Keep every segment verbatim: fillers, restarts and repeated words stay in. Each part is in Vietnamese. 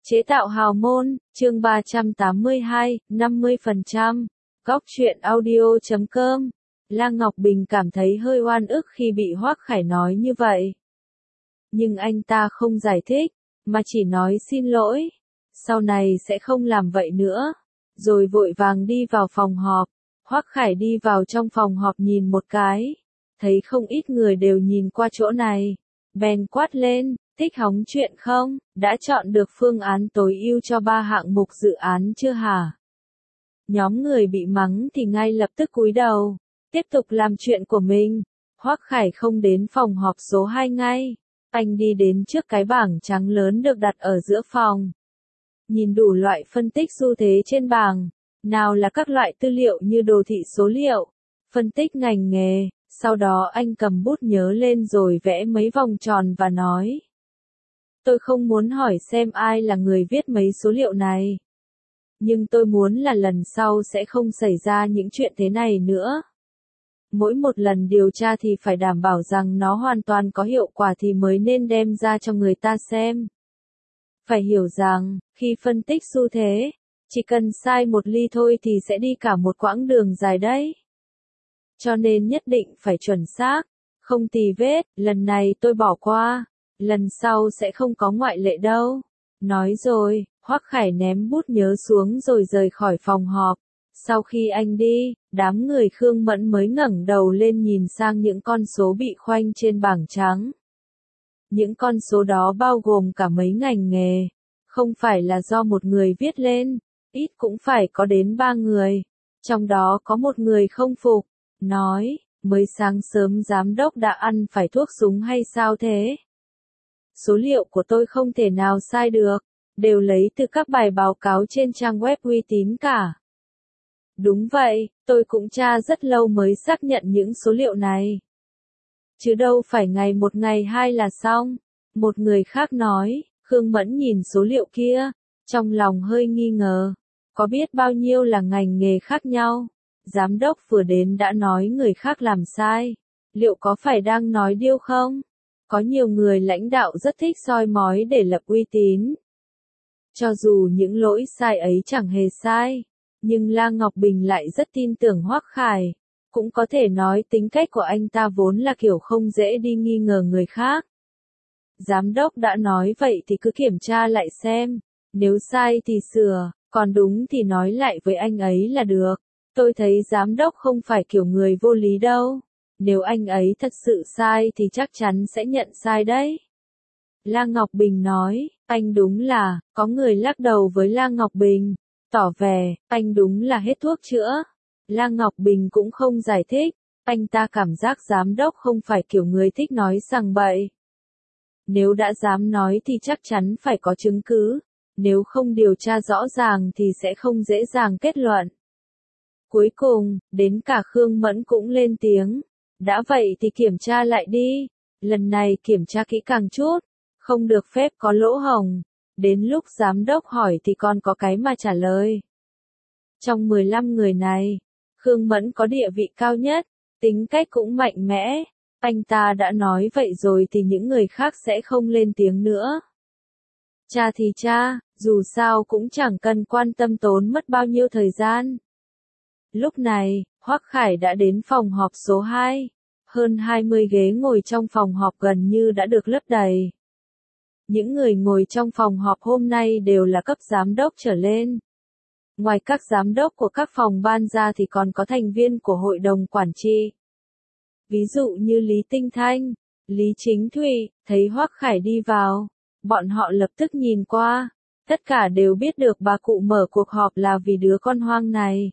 Chế tạo hào môn, chương ba trăm tám mươi hai, năm mươi phần trăm. Góc truyện audio chấm com. La Ngọc Bình cảm thấy hơi oan ức khi bị Hoắc Khải nói như vậy. Nhưng anh ta không giải thích, mà chỉ nói xin lỗi. Sau này sẽ không làm vậy nữa. Rồi vội vàng đi vào phòng họp. Hoắc Khải đi vào trong phòng họp nhìn một cái. Thấy không ít người đều nhìn qua chỗ này. Bèn quát lên, thích hóng chuyện không? Đã chọn được phương án tối ưu cho ba hạng mục dự án chưa hả? Nhóm người bị mắng thì ngay lập tức cúi đầu, tiếp tục làm chuyện của mình. Hoắc Khải không đến phòng họp số hai ngay. Anh đi đến trước cái bảng trắng lớn được đặt ở giữa phòng. Nhìn đủ loại phân tích xu thế trên bảng. Nào là các loại tư liệu như đồ thị số liệu, phân tích ngành nghề. Sau đó anh cầm bút nhớ lên rồi vẽ mấy vòng tròn và nói. Tôi không muốn hỏi xem ai là người viết mấy số liệu này. Nhưng tôi muốn là lần sau sẽ không xảy ra những chuyện thế này nữa. Mỗi một lần điều tra thì phải đảm bảo rằng nó hoàn toàn có hiệu quả thì mới nên đem ra cho người ta xem. Phải hiểu rằng, khi phân tích xu thế, chỉ cần sai một ly thôi thì sẽ đi cả một quãng đường dài đấy. Cho nên nhất định phải chuẩn xác, không tì vết, lần này tôi bỏ qua, lần sau sẽ không có ngoại lệ đâu. Nói rồi, Hoắc Khải ném bút nhớ xuống rồi rời khỏi phòng họp. Sau khi anh đi, đám người Khương Mẫn mới ngẩng đầu lên nhìn sang những con số bị khoanh trên bảng trắng. Những con số đó bao gồm cả mấy ngành nghề, không phải là do một người viết lên, ít cũng phải có đến ba người. Trong đó có một người không phục. Nói, mới sáng sớm giám đốc đã ăn phải thuốc súng hay sao thế? Số liệu của tôi không thể nào sai được, đều lấy từ các bài báo cáo trên trang web uy tín cả. Đúng vậy, tôi cũng tra rất lâu mới xác nhận những số liệu này. Chứ đâu phải ngày một ngày hai là xong. Một người khác nói, Khương Mẫn nhìn số liệu kia, trong lòng hơi nghi ngờ, có biết bao nhiêu là ngành nghề khác nhau. Giám đốc vừa đến đã nói người khác làm sai. Liệu có phải đang nói điêu không? Có nhiều người lãnh đạo rất thích soi mói để lập uy tín. Cho dù những lỗi sai ấy chẳng hề sai, nhưng La Ngọc Bình lại rất tin tưởng Hoắc Khải. Cũng có thể nói tính cách của anh ta vốn là kiểu không dễ đi nghi ngờ người khác. Giám đốc đã nói vậy thì cứ kiểm tra lại xem. Nếu sai thì sửa, còn đúng thì nói lại với anh ấy là được. Tôi thấy giám đốc không phải kiểu người vô lý đâu. Nếu anh ấy thật sự sai thì chắc chắn sẽ nhận sai đấy. La Ngọc Bình nói, anh đúng là, có người lắc đầu với La Ngọc Bình, tỏ vẻ, anh đúng là hết thuốc chữa. La Ngọc Bình cũng không giải thích, anh ta cảm giác giám đốc không phải kiểu người thích nói sằng bậy. Nếu đã dám nói thì chắc chắn phải có chứng cứ, nếu không điều tra rõ ràng thì sẽ không dễ dàng kết luận. Cuối cùng, đến cả Khương Mẫn cũng lên tiếng. Đã vậy thì kiểm tra lại đi. Lần này kiểm tra kỹ càng chút. Không được phép có lỗ hổng. Đến lúc giám đốc hỏi thì còn có cái mà trả lời. Trong mười lăm người này, Khương Mẫn có địa vị cao nhất. Tính cách cũng mạnh mẽ. Anh ta đã nói vậy rồi thì những người khác sẽ không lên tiếng nữa. Cha thì cha, dù sao cũng chẳng cần quan tâm tốn mất bao nhiêu thời gian. Lúc này, Hoắc Khải đã đến phòng họp số hai. Hơn hai mươi ghế ngồi trong phòng họp gần như đã được lấp đầy. Những người ngồi trong phòng họp hôm nay đều là cấp giám đốc trở lên. Ngoài các giám đốc của các phòng ban ra thì còn có thành viên của hội đồng quản trị. Ví dụ như Lý Tinh Thanh, Lý Chính Thụy, thấy Hoắc Khải đi vào, bọn họ lập tức nhìn qua. Tất cả đều biết được bà cụ mở cuộc họp là vì đứa con hoang này.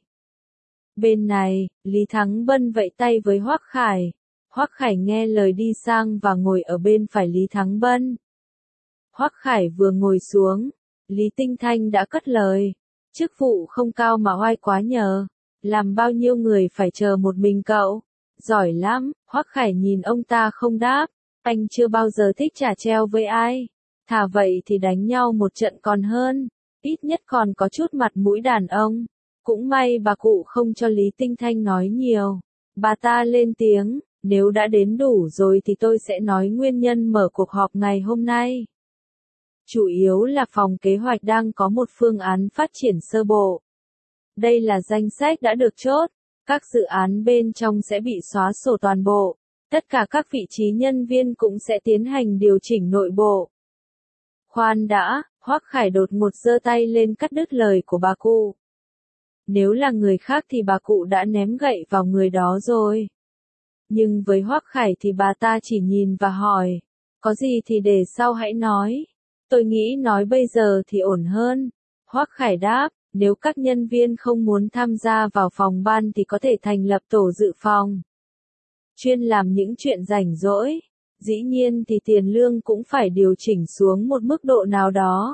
Bên này, Lý Thắng Bân vẫy tay với Hoắc Khải. Hoắc Khải nghe lời đi sang và ngồi ở bên phải Lý Thắng Bân. Hoắc Khải vừa ngồi xuống, Lý Tinh Thanh đã cất lời. Chức vụ không cao mà oai quá nhờ. Làm bao nhiêu người phải chờ một mình cậu. Giỏi lắm, Hoắc Khải nhìn ông ta không đáp. Anh chưa bao giờ thích trả treo với ai. Thà vậy thì đánh nhau một trận còn hơn. Ít nhất còn có chút mặt mũi đàn ông. Cũng may bà cụ không cho Lý Tinh Thanh nói nhiều. Bà ta lên tiếng, nếu đã đến đủ rồi thì tôi sẽ nói nguyên nhân mở cuộc họp ngày hôm nay. Chủ yếu là phòng kế hoạch đang có một phương án phát triển sơ bộ. Đây là danh sách đã được chốt, các dự án bên trong sẽ bị xóa sổ toàn bộ, tất cả các vị trí nhân viên cũng sẽ tiến hành điều chỉnh nội bộ. Khoan đã, Hoắc Khải đột ngột giơ tay lên cắt đứt lời của bà cụ. Nếu là người khác thì bà cụ đã ném gậy vào người đó rồi. Nhưng với Hoắc Khải thì bà ta chỉ nhìn và hỏi, có gì thì để sau hãy nói. Tôi nghĩ nói bây giờ thì ổn hơn. Hoắc Khải đáp, nếu các nhân viên không muốn tham gia vào phòng ban thì có thể thành lập tổ dự phòng. Chuyên làm những chuyện rảnh rỗi. Dĩ nhiên thì tiền lương cũng phải điều chỉnh xuống một mức độ nào đó.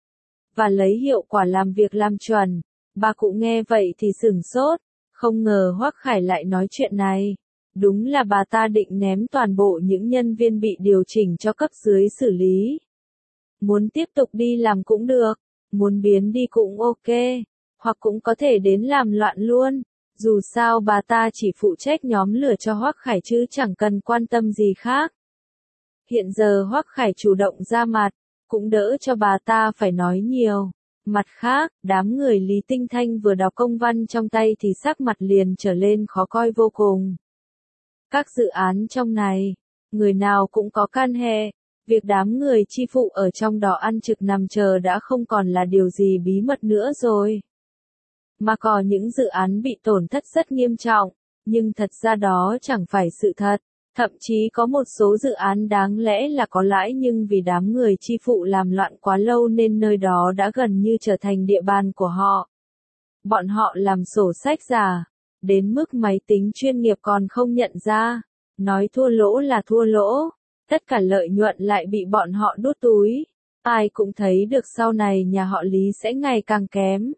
Và lấy hiệu quả làm việc làm chuẩn. Bà cụ nghe vậy thì sửng sốt, không ngờ Hoắc Khải lại nói chuyện này. Đúng là bà ta định ném toàn bộ những nhân viên bị điều chỉnh cho cấp dưới xử lý. Muốn tiếp tục đi làm cũng được, muốn biến đi cũng ok, hoặc cũng có thể đến làm loạn luôn. Dù sao bà ta chỉ phụ trách nhóm lửa cho Hoắc Khải chứ chẳng cần quan tâm gì khác. Hiện giờ Hoắc Khải chủ động ra mặt, cũng đỡ cho bà ta phải nói nhiều. Mặt khác, đám người Lý Tinh Thanh vừa đọc công văn trong tay thì sắc mặt liền trở lên khó coi vô cùng. Các dự án trong này, người nào cũng có can hệ, việc đám người chi phụ ở trong đó ăn trực nằm chờ đã không còn là điều gì bí mật nữa rồi. Mà có những dự án bị tổn thất rất nghiêm trọng, nhưng thật ra đó chẳng phải sự thật. Thậm chí có một số dự án đáng lẽ là có lãi nhưng vì đám người chi phụ làm loạn quá lâu nên nơi đó đã gần như trở thành địa bàn của họ. Bọn họ làm sổ sách giả, đến mức máy tính chuyên nghiệp còn không nhận ra, nói thua lỗ là thua lỗ, tất cả lợi nhuận lại bị bọn họ đút túi. Ai cũng thấy được sau này nhà họ Lý sẽ ngày càng kém.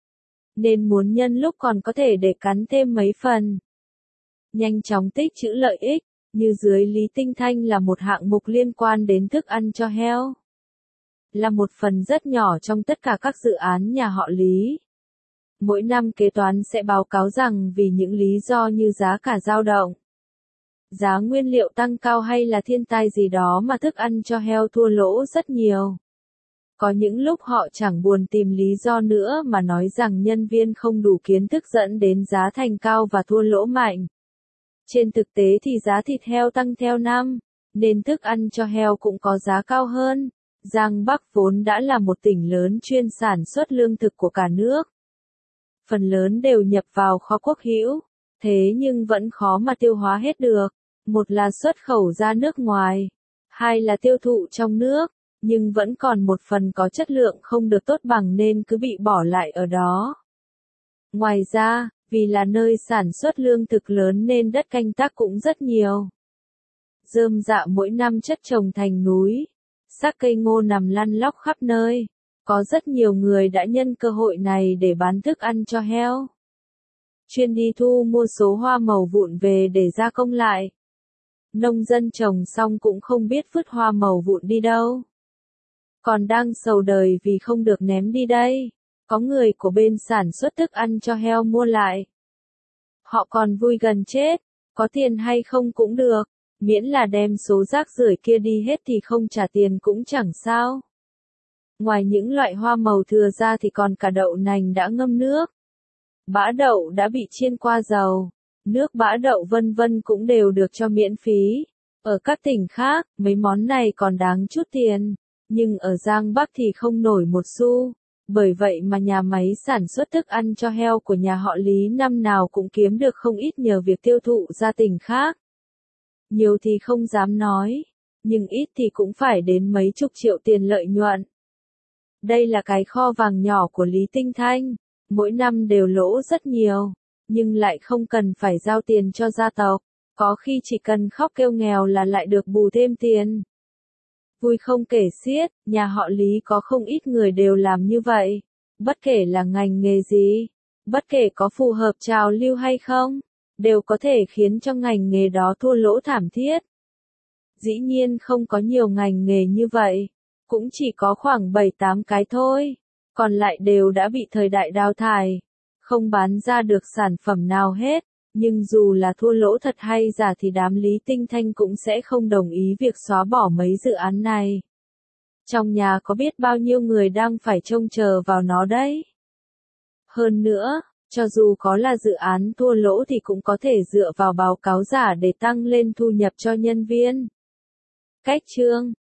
Nên muốn nhân lúc còn có thể để cắn thêm mấy phần. Nhanh chóng tích trữ lợi ích. Như dưới Lý Tinh Thanh là một hạng mục liên quan đến thức ăn cho heo. Là một phần rất nhỏ trong tất cả các dự án nhà họ Lý. Mỗi năm kế toán sẽ báo cáo rằng vì những lý do như giá cả dao động, giá nguyên liệu tăng cao hay là thiên tai gì đó mà thức ăn cho heo thua lỗ rất nhiều. Có những lúc họ chẳng buồn tìm lý do nữa mà nói rằng nhân viên không đủ kiến thức dẫn đến giá thành cao và thua lỗ mạnh. Trên thực tế thì giá thịt heo tăng theo năm, nên thức ăn cho heo cũng có giá cao hơn. Giang Bắc vốn đã là một tỉnh lớn chuyên sản xuất lương thực của cả nước. Phần lớn đều nhập vào kho quốc hữu, thế nhưng vẫn khó mà tiêu hóa hết được. Một là xuất khẩu ra nước ngoài, hai là tiêu thụ trong nước, nhưng vẫn còn một phần có chất lượng không được tốt bằng nên cứ bị bỏ lại ở đó. Ngoài ra, vì là nơi sản xuất lương thực lớn nên đất canh tác cũng rất nhiều. Rơm rạ mỗi năm chất trồng thành núi, xác cây ngô nằm lăn lóc khắp nơi. Có rất nhiều người đã nhân cơ hội này để bán thức ăn cho heo. Chuyên đi thu mua số hoa màu vụn về để gia công lại. Nông dân trồng xong cũng không biết vứt hoa màu vụn đi đâu. Còn đang sầu đời vì không được ném đi đây. Có người của bên sản xuất thức ăn cho heo mua lại. Họ còn vui gần chết, có tiền hay không cũng được, miễn là đem số rác rưởi kia đi hết thì không trả tiền cũng chẳng sao. Ngoài những loại hoa màu thừa ra thì còn cả đậu nành đã ngâm nước. Bã đậu đã bị chiên qua dầu, nước bã đậu vân vân cũng đều được cho miễn phí. Ở các tỉnh khác, mấy món này còn đáng chút tiền, nhưng ở Giang Bắc thì không nổi một xu. Bởi vậy mà nhà máy sản xuất thức ăn cho heo của nhà họ Lý năm nào cũng kiếm được không ít nhờ việc tiêu thụ ra tỉnh khác. Nhiều thì không dám nói, nhưng ít thì cũng phải đến mấy chục triệu tiền lợi nhuận. Đây là cái kho vàng nhỏ của Lý Tinh Thanh, mỗi năm đều lỗ rất nhiều, nhưng lại không cần phải giao tiền cho gia tộc, có khi chỉ cần khóc kêu nghèo là lại được bù thêm tiền. Vui không kể xiết, nhà họ Lý có không ít người đều làm như vậy, bất kể là ngành nghề gì, bất kể có phù hợp trào lưu hay không, đều có thể khiến cho ngành nghề đó thua lỗ thảm thiết. Dĩ nhiên không có nhiều ngành nghề như vậy, cũng chỉ có khoảng bảy tám cái thôi, còn lại đều đã bị thời đại đào thải, không bán ra được sản phẩm nào hết. Nhưng dù là thua lỗ thật hay giả thì đám Lý Tinh Thanh cũng sẽ không đồng ý việc xóa bỏ mấy dự án này. Trong nhà có biết bao nhiêu người đang phải trông chờ vào nó đấy. Hơn nữa, cho dù có là dự án thua lỗ thì cũng có thể dựa vào báo cáo giả để tăng lên thu nhập cho nhân viên. Cách chương